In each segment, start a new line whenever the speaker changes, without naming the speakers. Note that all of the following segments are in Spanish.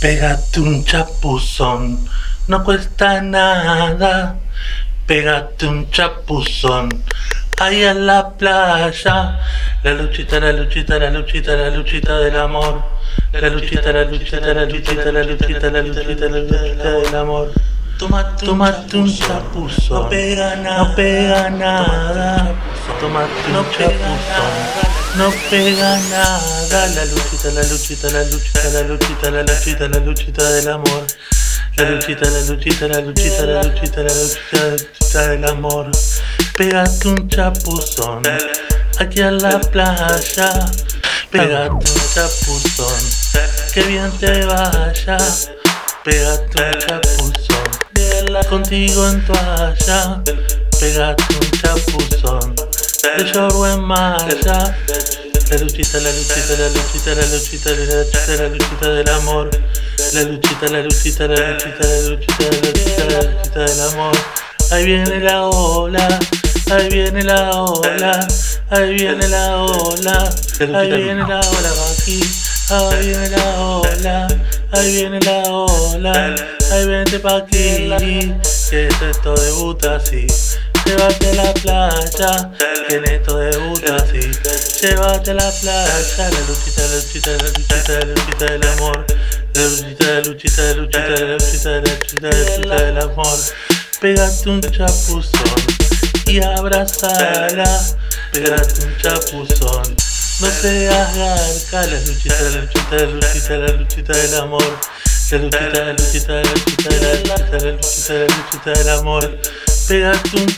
Pégate un chapuzón, no cuesta nada. Pégate un chapuzón, ahí en la playa. La luchita, la luchita, la luchita, la luchita del amor. La luchita, la luchita, la luchita, la luchita, la luchita, la luchita del amor. Tómate un chapuzón, no pega nada. Tómate un chapuzón, no pega nada. La luchita, la luchita, la luchita, la luchita, la luchita, la luchita del amor. La luchita, la luchita, la luchita, la luchita, la luchita, la luchita del amor. Pégate un chapuzón, aquí a la playa. Pégate un chapuzón, que bien te vaya. Pégate un chapuzón, contigo en toalla. Pégate un chapuzón, de lloro en malla. La luchita, la luchita, la luchita, la luchita, la luchita, la luchita del amor. La luchita, la luchita, la luchita, la luchita, la luchita, la luchita del amor. Ahí viene la ola, ahí viene la ola, ahí viene la ola, ahí viene la ola aquí, ahí viene la ola, ahí viene la ola, ahí vente pa' aquí, que esto debuta así. Llévate a la playa, que en esto debuta así. Llévate a la playa, la luchita, la luchita, la luchita, la luchita del amor. La luchita, la luchita, la luchita, la luchita, la luchita, la luchita del amor. Pégate un chapuzón y abrazala. Pégate un chapuzón, no seas garca. La luchita, la luchita, la luchita, la luchita del amor. La luchita, la luchita, la luchita, la luchita, la luchita, la luchita del amor. Pégate un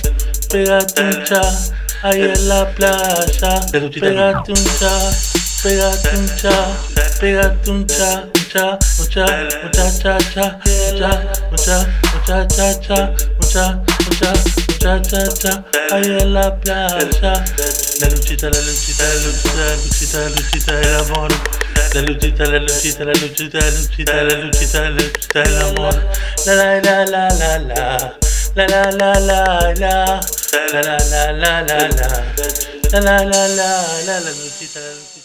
cha, ahí en la playa. Pégate un cha, pégate un cha, pégate un cha, mucha, cha, ahí en la playa. La luchita, la luchita, la luchita, la luchita, la luchita del amor. La luchita, la luchita, la luchita, la luchita, la luchita, la luchita del amor. La la la la la la. La la la la la, la la la la la la, la la la la la, la luchita, la luchita.